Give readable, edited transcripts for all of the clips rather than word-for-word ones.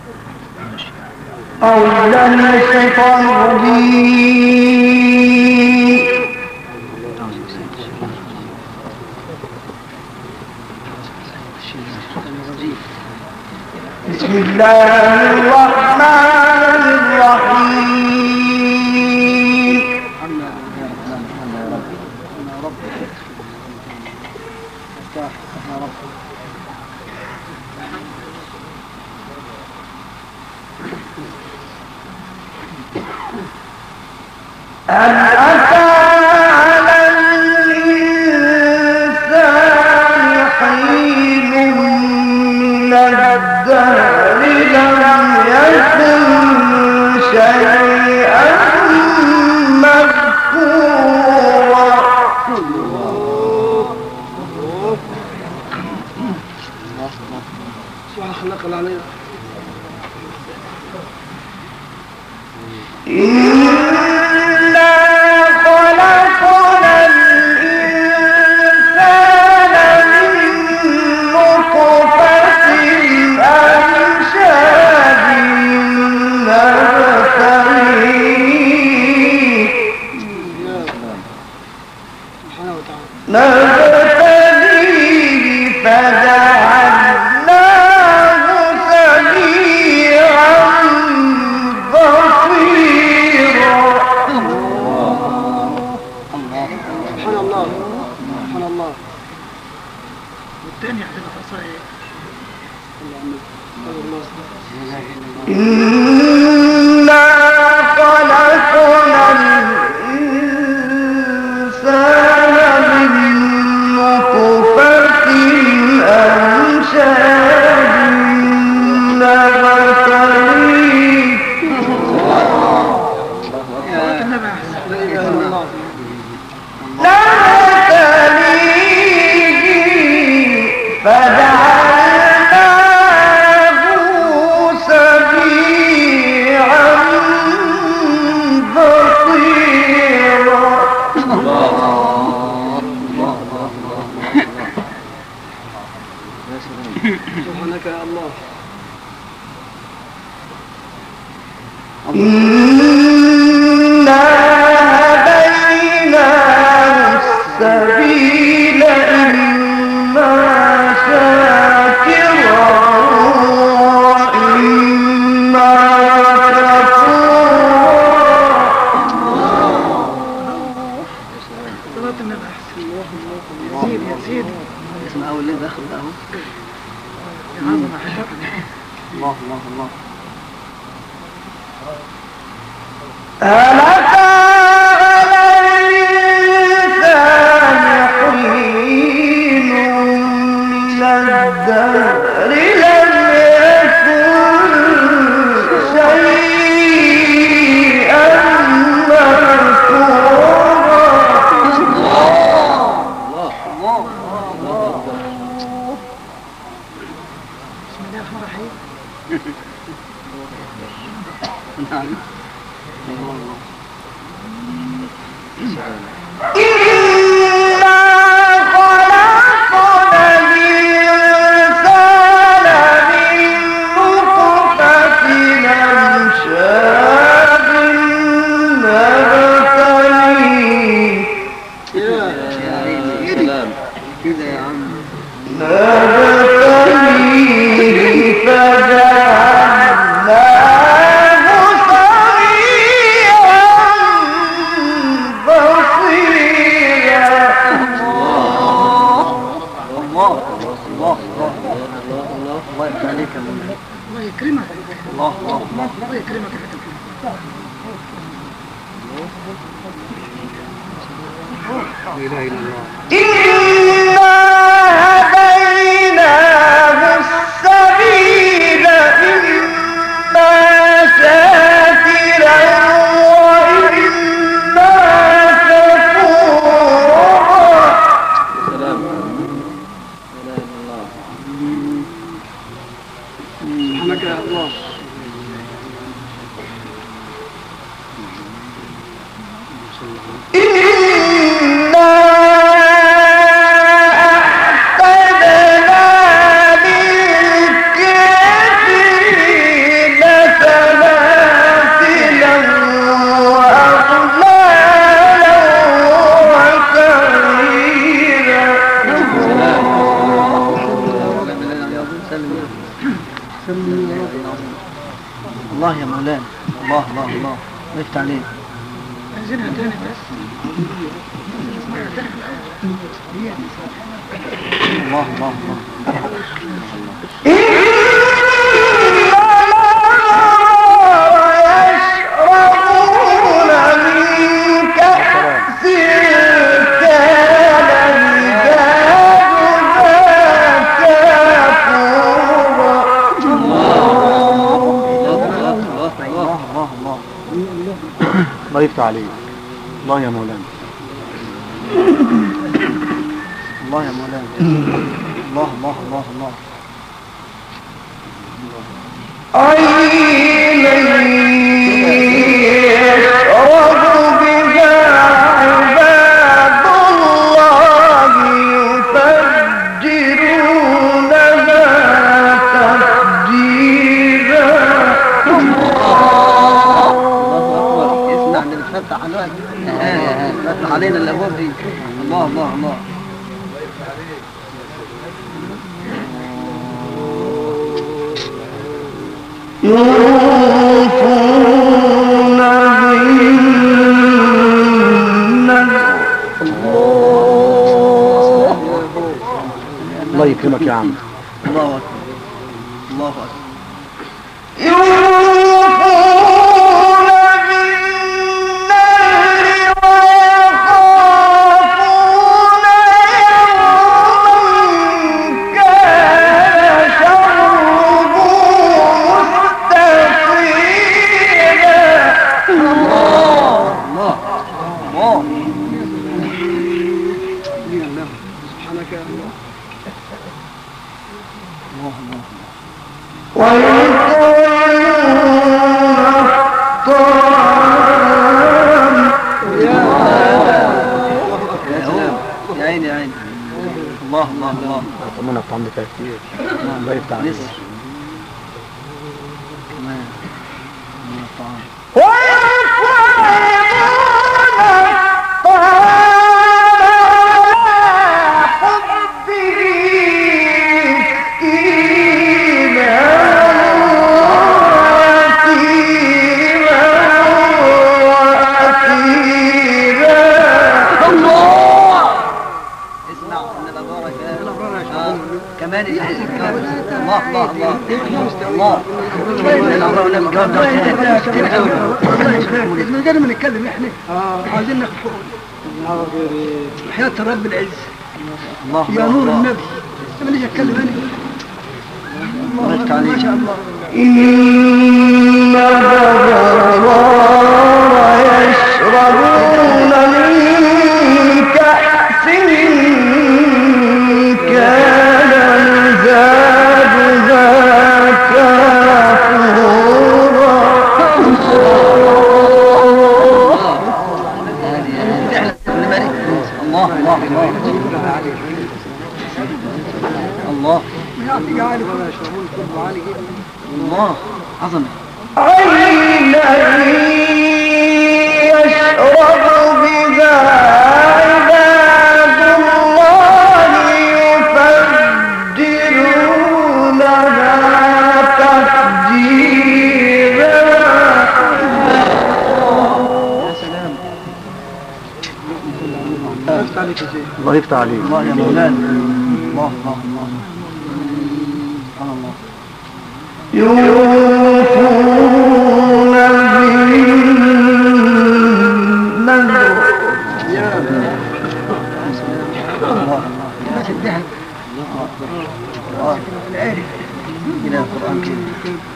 أعوذ بالله من الشيطان الرجيم. بسم الله الرحمن الرحيم. هل أتى على الإنسان حين من الدهر لم يكن شيئا مذكورا. خلق العليم. نبتليه فجعلناه سميعا بصيرا. سبحان الله سبحان الله. والثاني هتبقى خاصة إنا خلقنا الإنسان من نطفة أمشاج نبتليه فجعلناه سميعا بصيرا. سبحانك يا الله. إنا هديناه السبيل إما شاكرا وإما كفورا. صلاة النبي أحسن. يزيد يزيد. اسمع أول ليه داخل ده أهو. يا عظمة حشرنا. الله الله الله. هل أتى على الإنسان حين من الدهر لم يكن شيئا مذكورا. بسم الله الرحمن الرحيم. إنا خلقنا الإنسان من نطفة أمشاج نبتليه كده يا عم. نبتليه فجعلناه سميعا بصيرا. الله الله الله يفتح عليك يا مولانا. الله يكرمك. الله الله الله يكرمك يا حبيبي. لا إله إلا الله. إنا هديناه السبيل إما شاكرا وإما كفورا. سلام. لا إله إلا الله. سبحانك يا الله. إنا أعتدنا للكافرين الله يا مولانا، الله الله الله وقفت عليه. عايزينها تاني بس. الله الله الله. الله يفتح عليك. الله يا مولانا. الله يا مولانا. الله الله الله الله. عينا يشرب بها عباد الله يفجرونها تفجيرا. اسمع اللي بتفتح علينا، فتح علينا الابواب دي. الله الله الله. يوفون بالنذر. الله يكرمك يا عم. الله اكبر الله اكبر. يوفون بالنذر ويخافون يوما كان شره مستطيرا. الله الله الله. سبحانك يا الله. الله الله. ويطعمون الطعام. يا سلام يا عيني يا عيني. الله الله الله. طمنا الطعام ده كتير. الله يفتح عليك. لسه كمان من الطعام. اسمع ان الابرار كمان الله الله الله الله. الابرار لم جواب من غير ما نتكلم احنا عايزين ناخد حقوق حياة رب العز الله يا نور النبي. ماليش اتكلم انا. ما شاء الله. إن الأبرار يشربون من كأس كان مزاجها كافورا. الله الله الله يعطيك عالي ولا يشربون كله عالي جدا. الله عظمه. عينا يشرب بها عباد الله يفجرونها تفجيرا. يا سلام. الله يفتح عليك. الله يا مولانا. الله الله الله. سبحان الله. يوفون بالنذر. الله الناس الذهب الله. إلى القرآن الكريم.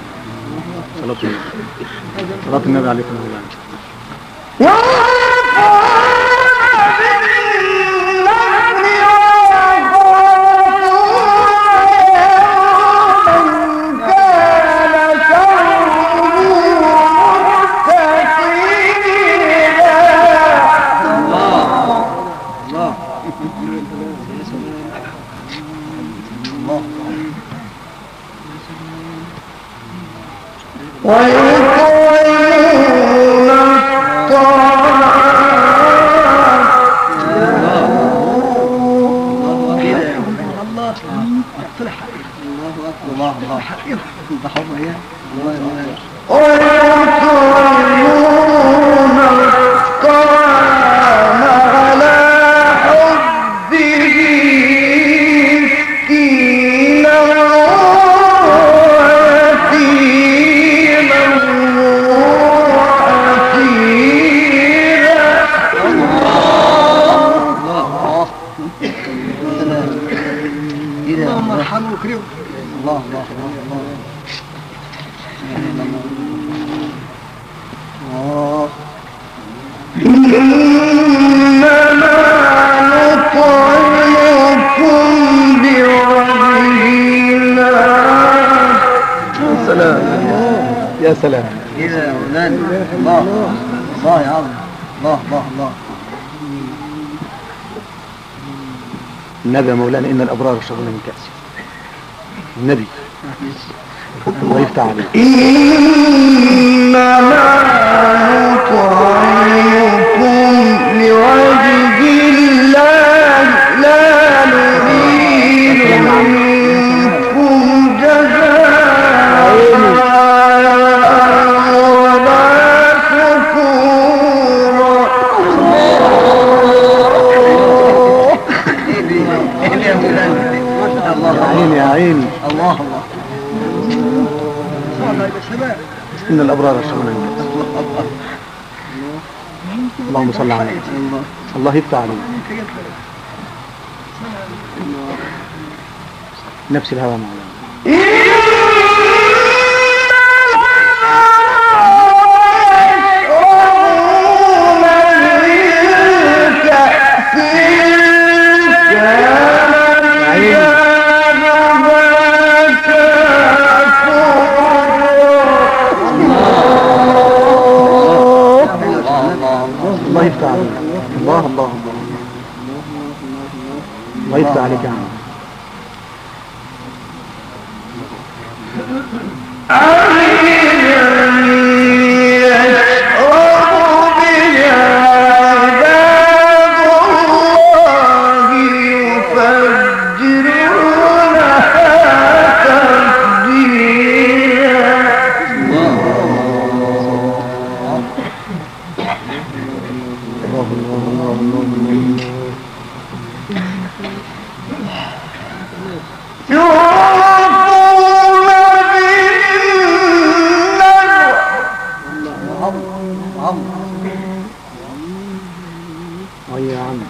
صلاة النبي عليكم مولانا. ويطعمون الطعام. الله طلع الله الله الله انت حر ايه الله الله ويطعمون الطعام على حبه مسكينا ويتيما وأسيرا اللهم ارحمه وكرمه. الله الله الله الله إنما نطعمكم بوجه الله. سلام يا سلام. كده يا ولاد الله الله يا عم الله الله الله النبي يا مولانا إن الأبرار يشربون من كأس النبي الله يفتح عليك. إنما نطعمكم لوجه الله لا نريد منكم جزاء ولا شكورا. يا عيني يا عيني. الله الله والله يا شباب إن الأبرار يشربون من كأس. اللهم صل على النبي. الله يفتح عليك. نفس الهوى مولانا. الله يفتح عليك. الله الله الله الله يفتح عليك يا عم. يا عم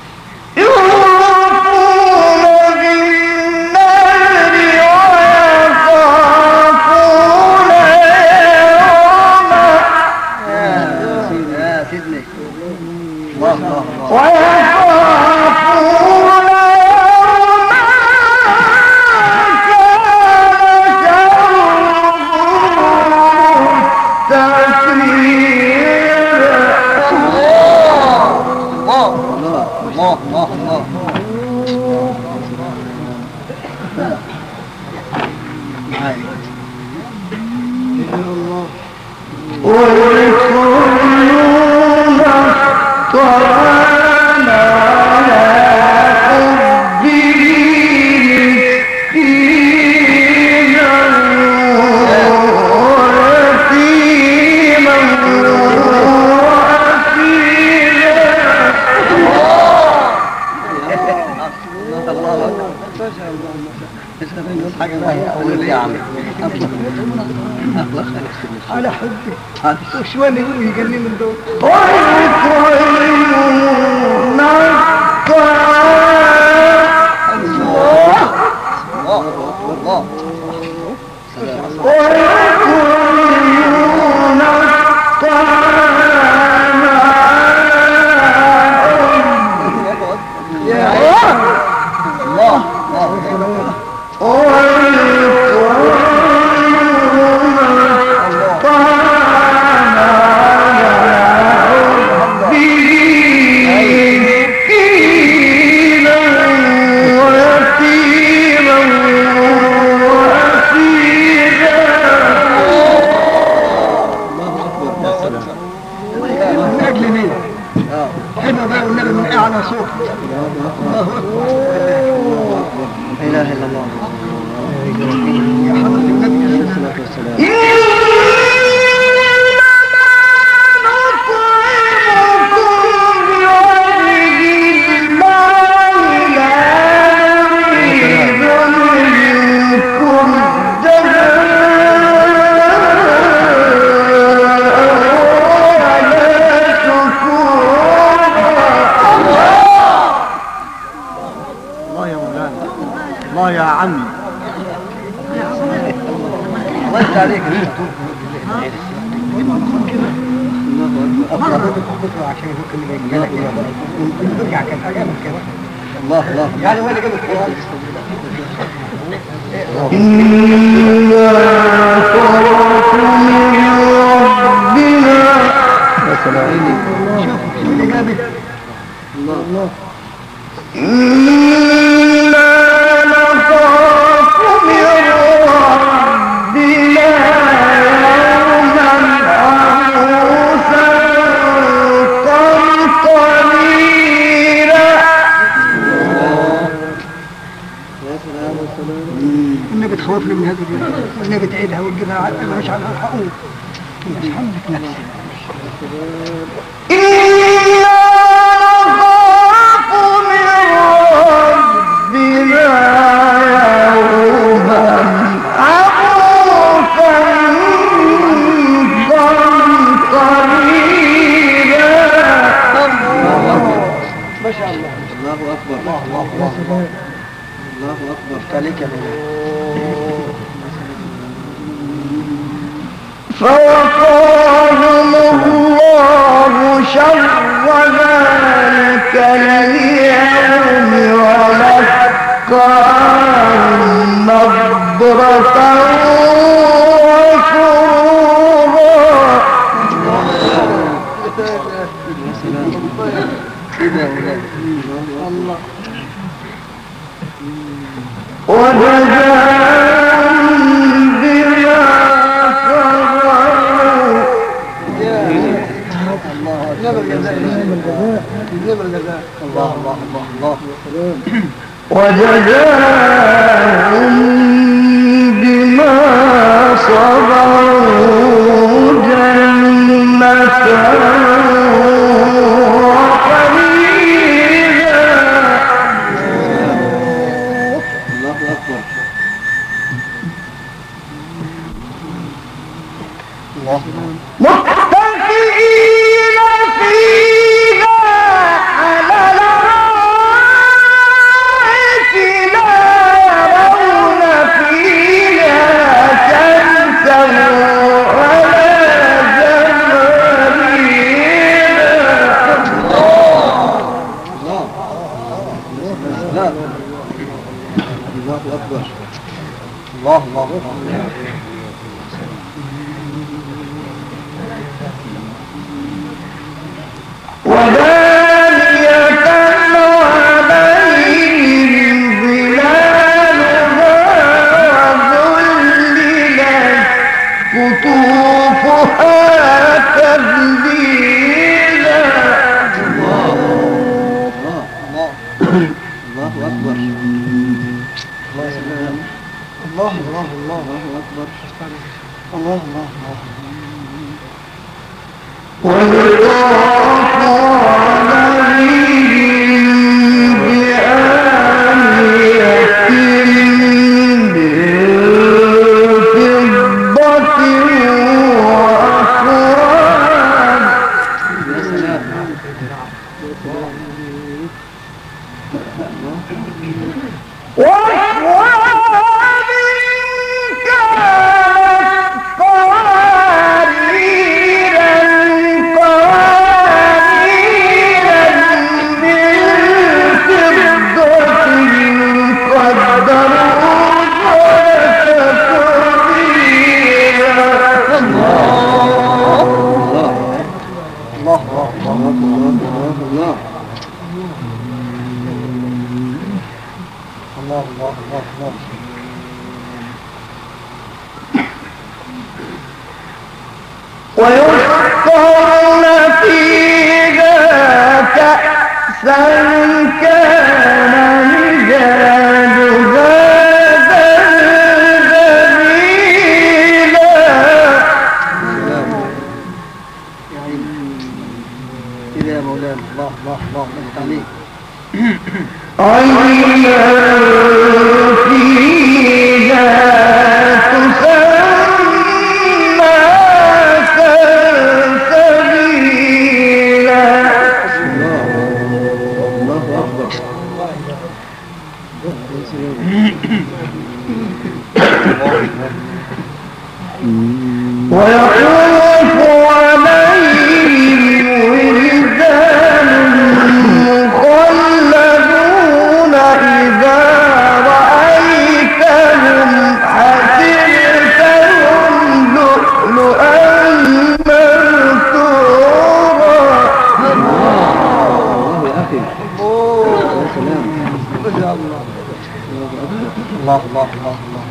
على حبي وشوان يقلني من دول. ويطعمون الطعام ويطعمون الطعام يا الله حلو بقى والنبي من اعلى صوت. لا اله الا الله. الله يفتح عليك الله الله يعني وين جاب القرآن إنا صرف من ربنا يا سلام الله إنا نخاف من ربنا يوما عبوسا قمطريرا. النبي تخوفني من هذا اليوم، والنبي تعيدها وتجيبها مش على الحقوق. يسحبك نفسي. إنا نخاف من ربنا يوما عبوسا قمطريرا. ما شاء الله الله أكبر الله الله الله الله أكبر عليك يا فوقاهم الله شر ذلك اليوم ولقاهم نضرة وسرورا. كده يا ولاد الله وجزاهم بما صبروا نعم الجزاء نعم الجزاء الله الله الله الله وجزاهم بما صبروا جنة وحريرا. الله أكبر الله متكئين فيها على الأرائك لا يرون فيها شمسا ولا زمهريرا. الله لا الله أكبر الله الله الله ودانية عليهم ظلالها وذللت قطوفها تذليلا. الله الله أكبر الله سلام الله الله الله أكبر الله الله الله ويطاف عليهم بآنية من فضة وأكواب. يا سلام وأكواب كانت قواريرا قواريرا من فضة قدروها تقديرا. الله الله الله الله الله الله الله ويسقون فيها كأسا كان مزاجها زنجبيلا. كده يا مولانا الله الله الله الله عليك عينا فيها تسمى سلسبيلا. الله أكبر ويطوف عليهم ولدان مخلدون إذا رأيتهم حسبتهم لؤلؤا منثورا. الله يا أخي، يا سلام، الله الله الله الله.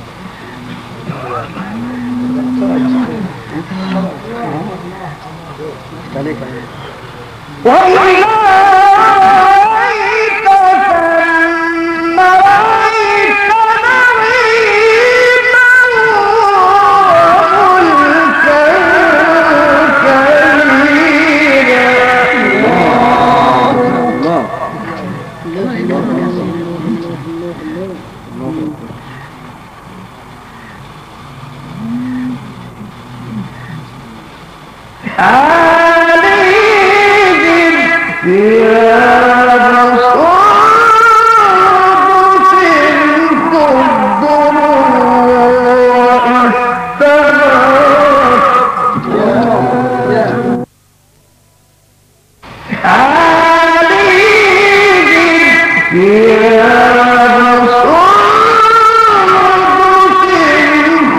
وإذا رأيت ثم رأيت نعيما وملكا كبيرا. عليهم ثياب سندس خضر واستبرق. عليهم ثياب سندس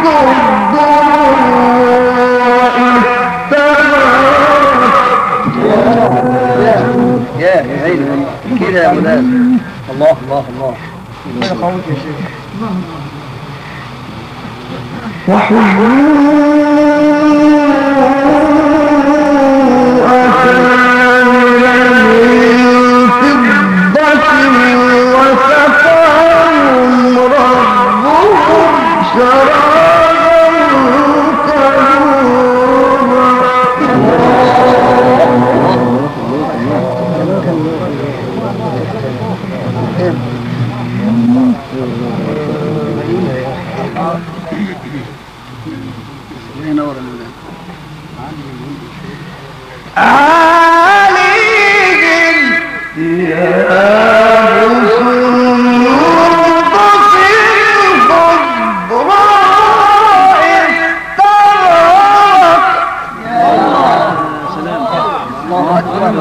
خضر. يا عيني كده يا مولانا. الله الله الله. وحلوا أساور من فضة وسقاهم ربهم شرابا طهورا. ينور المولانا. عليهم ثياب سندس خضراء استبرق. الله أكبر.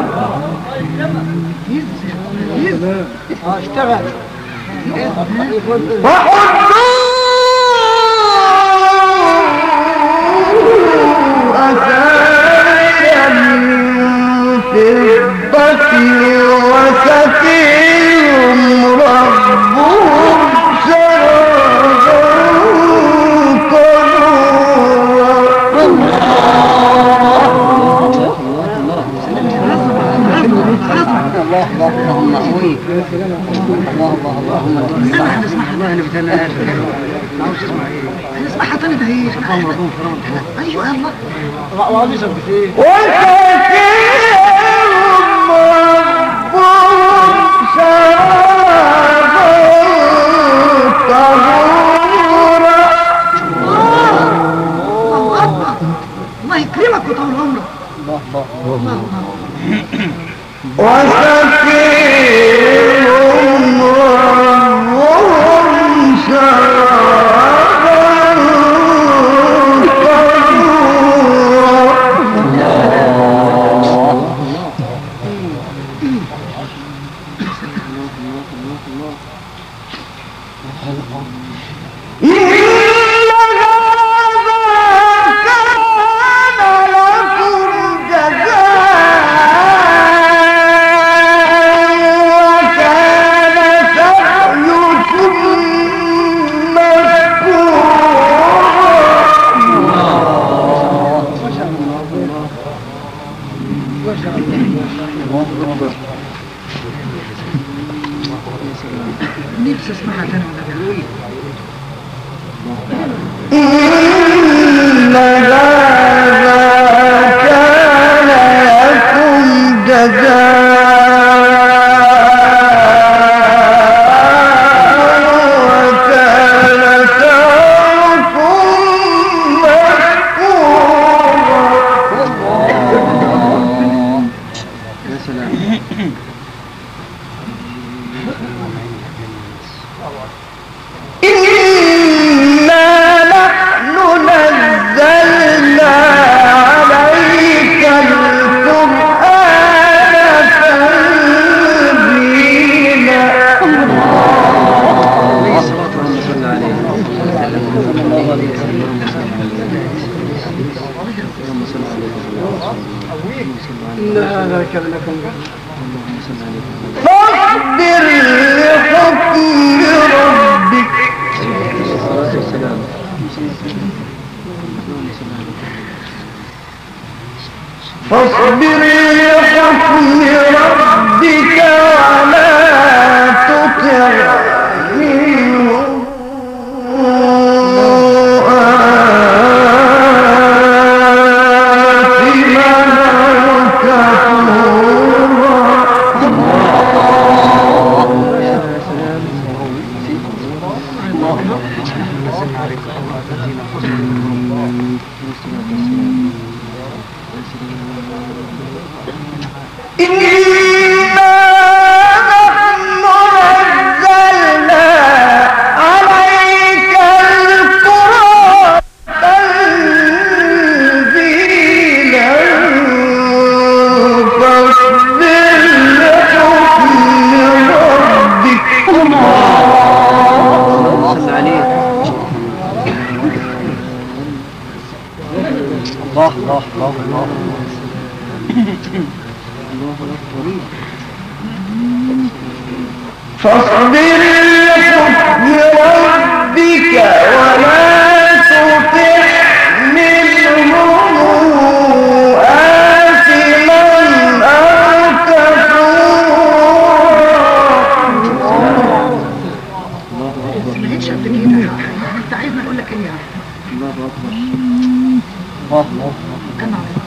اشتغل. وحلوا أساور من فضة وسقيهم ربهم شرابا طهورا. اللهم أعويك. اللهم الله اللي بتنال. اسمعها تاني ده هي. ايوه يلا. وسقيهم ربهم شرابا طهورا. الله اكبر. الله يكرمك وطول عمرك. وسقيهم ربهم شرابا طهورا. إن هذا كلكم فاصبر لحكم ربك فاصبر لحكم ربك ولا تطع منهم فاصبر لحكم ربك ولا تطع منهم آثما أو كفورا. مش قد كده انت عايزني اقول لك ايه يعني؟ الله اكبر. الله كان عليك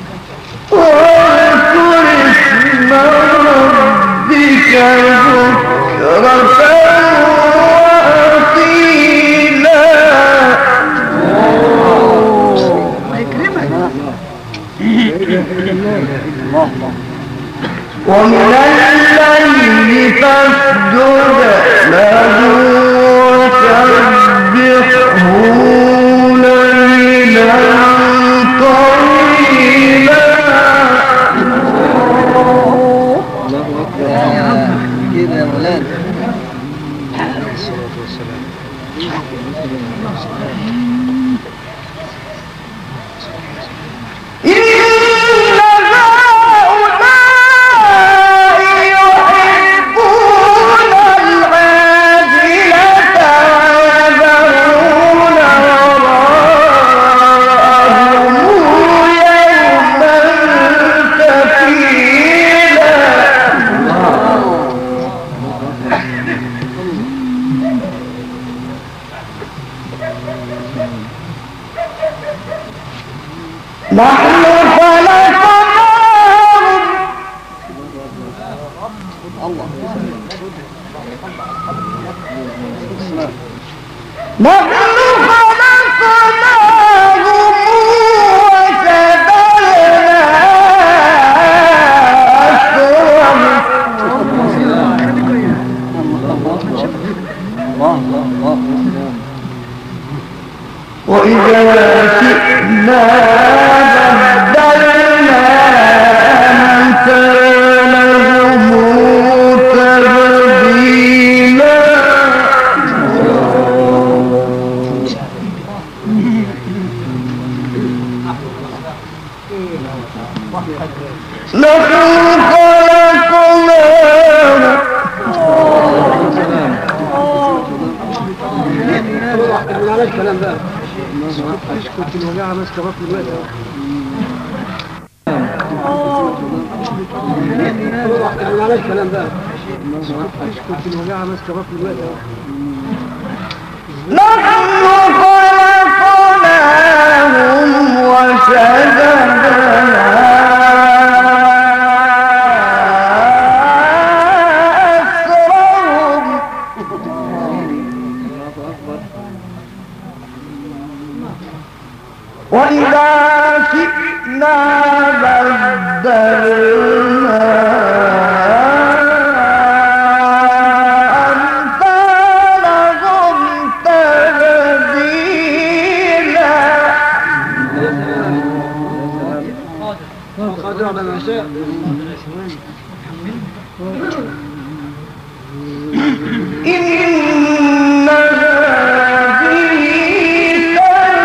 واذكر اسم ربك بكرة وأصيلا. ومن الليل فاسجد له وسبحه ليلا طويلا. الله اكبر كده يا مولانا. نحن خلقناهم وإذا شئنا بدلنا أمثالهم تبديلا. نحن معلش كلام بقى اسكت الوجاعة ماسكة بطن الوقت معلش كلام بقى اسكت الوجاعة ماسكة بطن الوقت نحن خلقناهم وشددنا أسرهم. وإذا شئنا بدلنا أمثالهم تبديلا. قادر على ما شاء. إن هذه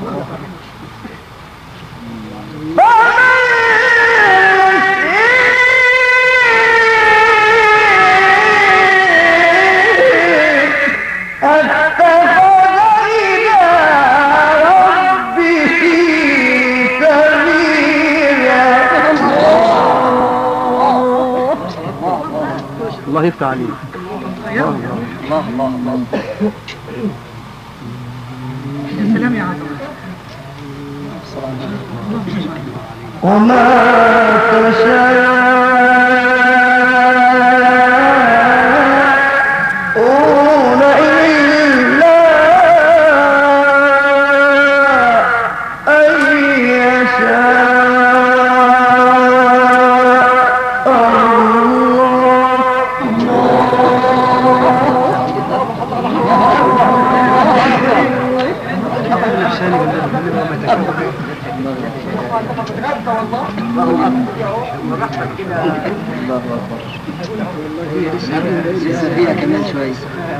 الله يفتح عليك. الله الله الله. يا سلام يا عزيز. وما تشاءون إلا أن يشاء الله أكبر. لسه فيها كمان شوية.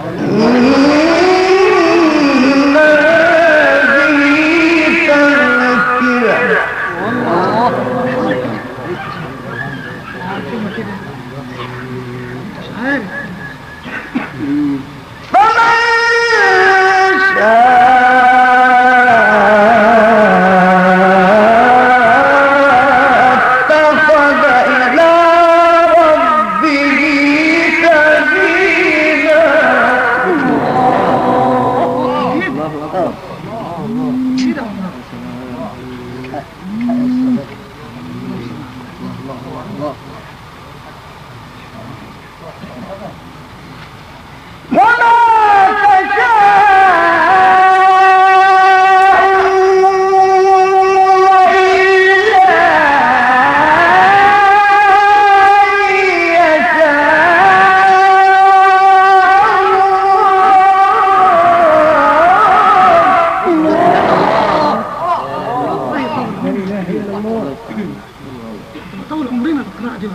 طول عمرنا بالقراءة دي.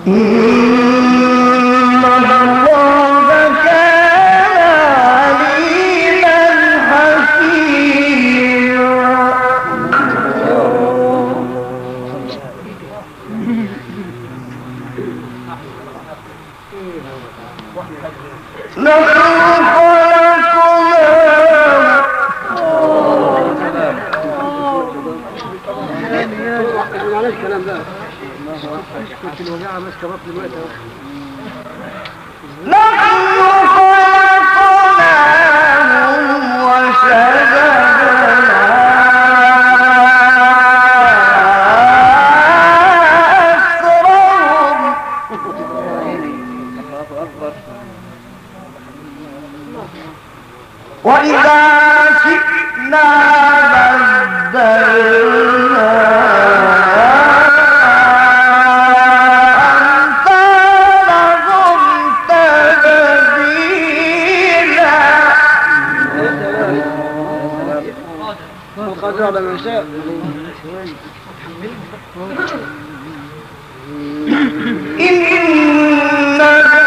كنت الوجاعة ماسكة بطن الوقت اهو. وإذا شئنا بدلنا أمثالهم تبديلا. القادر على ما شاء. إن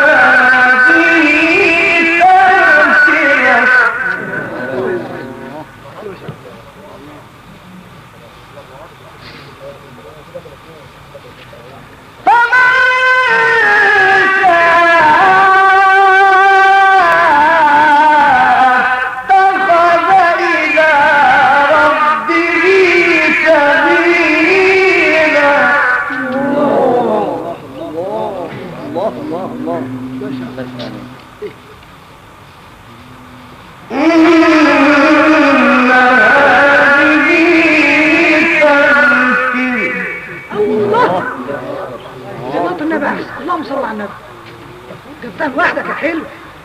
اللهم صل على النبي. جبتها لوحدك يا حلو.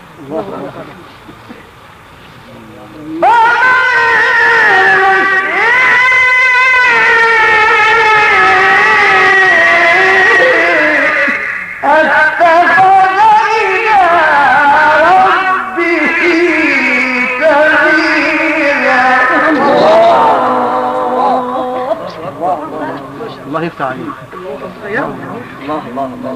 الله يفتح عليك. الله الله الله.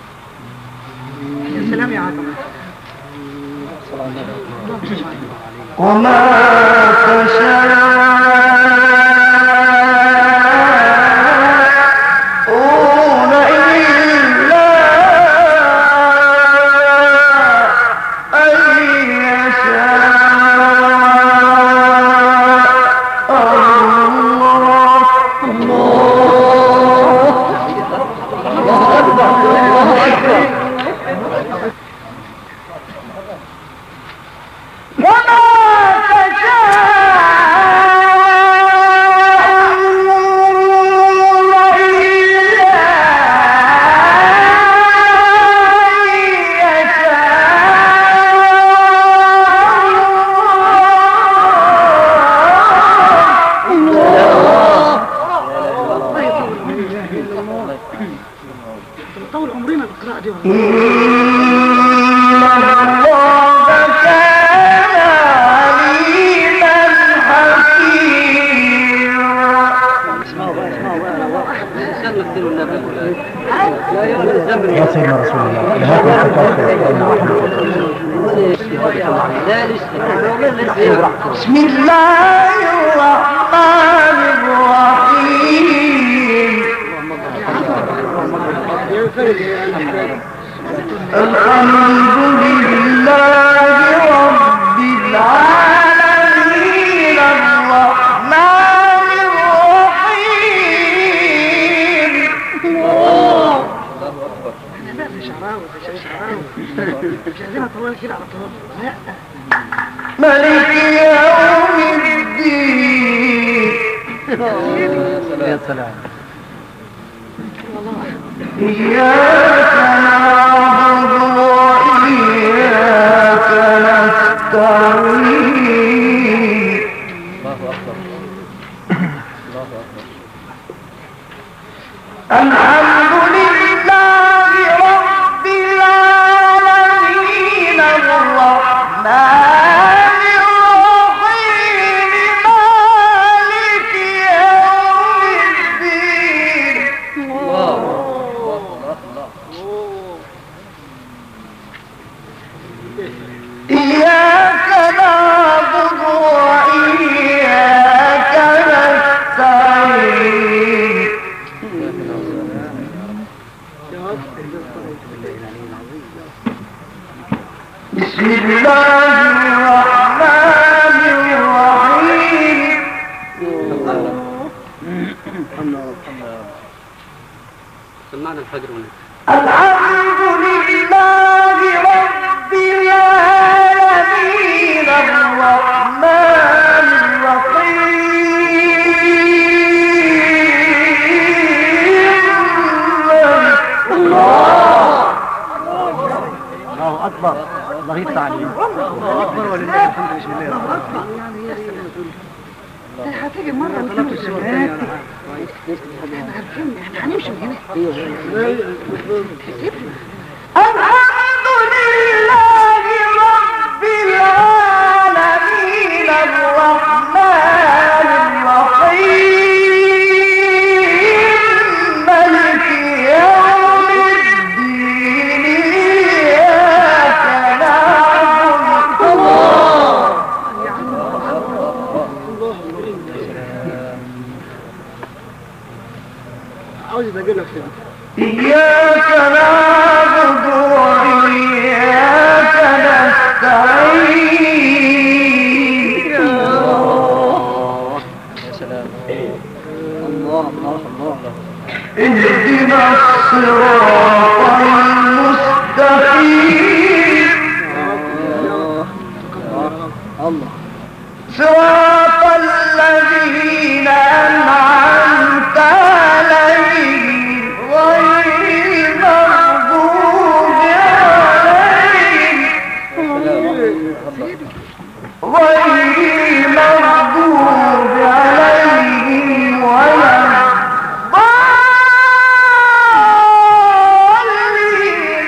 يا سلام يا عزيز. صلى الله عليه وسلم. طول عمرنا القراءة دي يا سيدنا رسول الله بسم الله الرحمن الرحيم الحمد لله رب العالمين الرحمن الرحيم لا في شعراوي مش عايزينها طوال كده على طول لا ملك يوم الدين يا سلام إياك نعبد وإياك نستعين الحمد لله رب العالمين الرحمن الرحيم مالك يوم الدين إياك نعبد وإياك نستعين بسم الله الرحمن الرحيم سمعنا الفجر ونحن الحمد لله رب العالمين الرحمن الرحيم الله أكبر الله يفتح عليك الله أكبر ولله الحمد بسم الله هتيجي مرة وثلاث السنوات احنا عارفين احنا هنمشي من هنا الحمد لله رب العالمين الرحمن الرحيم مالك يوم الدين إياك نعبد عاوز اجي لك كده إياك نعبد وإياك نستعين اهدنا الصراط المستقيم صراط الذين أنعمت عليهم غير المغضوب عليهم ولا الضالين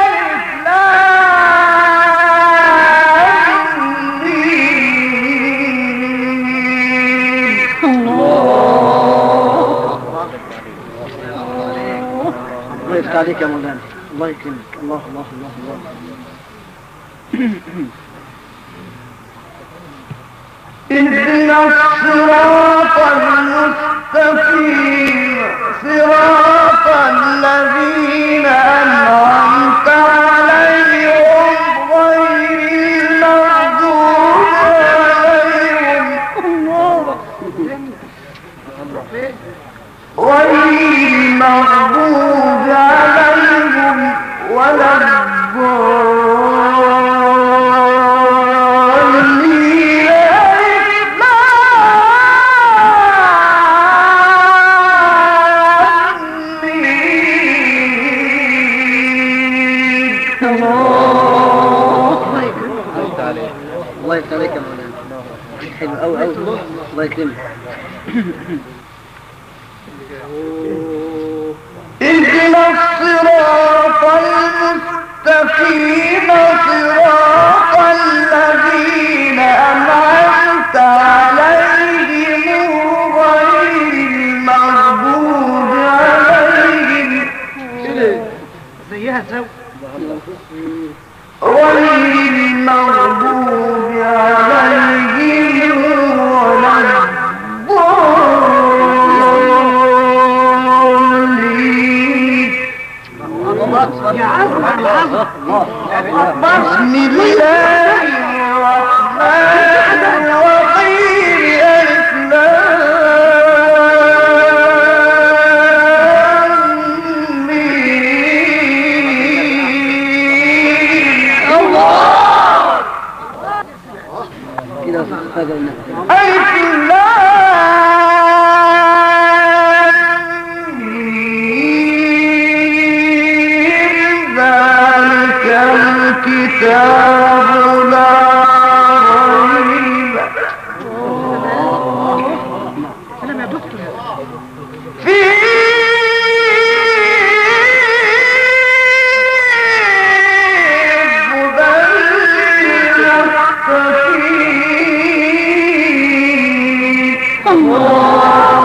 الله يفتح عليك يا مولانا الله يكرمك الله الله الله الله الصراط المستقيم صراط الذين أنعمت عليهم غير المغضوب عليهم ولا الله يفتح عليك يا مولانا. حلو أوي أوي. الله يكرمك. اهدنا الصراط المستقيم صراط الذين أنعمت عليهم غير المغضوب عليهم زيها سوا غير المغضوب عليهم ولا الضالين يا عظم بسم الله الرحمن الرحيم ألف لام ميم الله كده هذا النبي. ألف لام ميم ذلك الكتاب لا ريب سلام يا دكتور فيه هدى للمتقين الله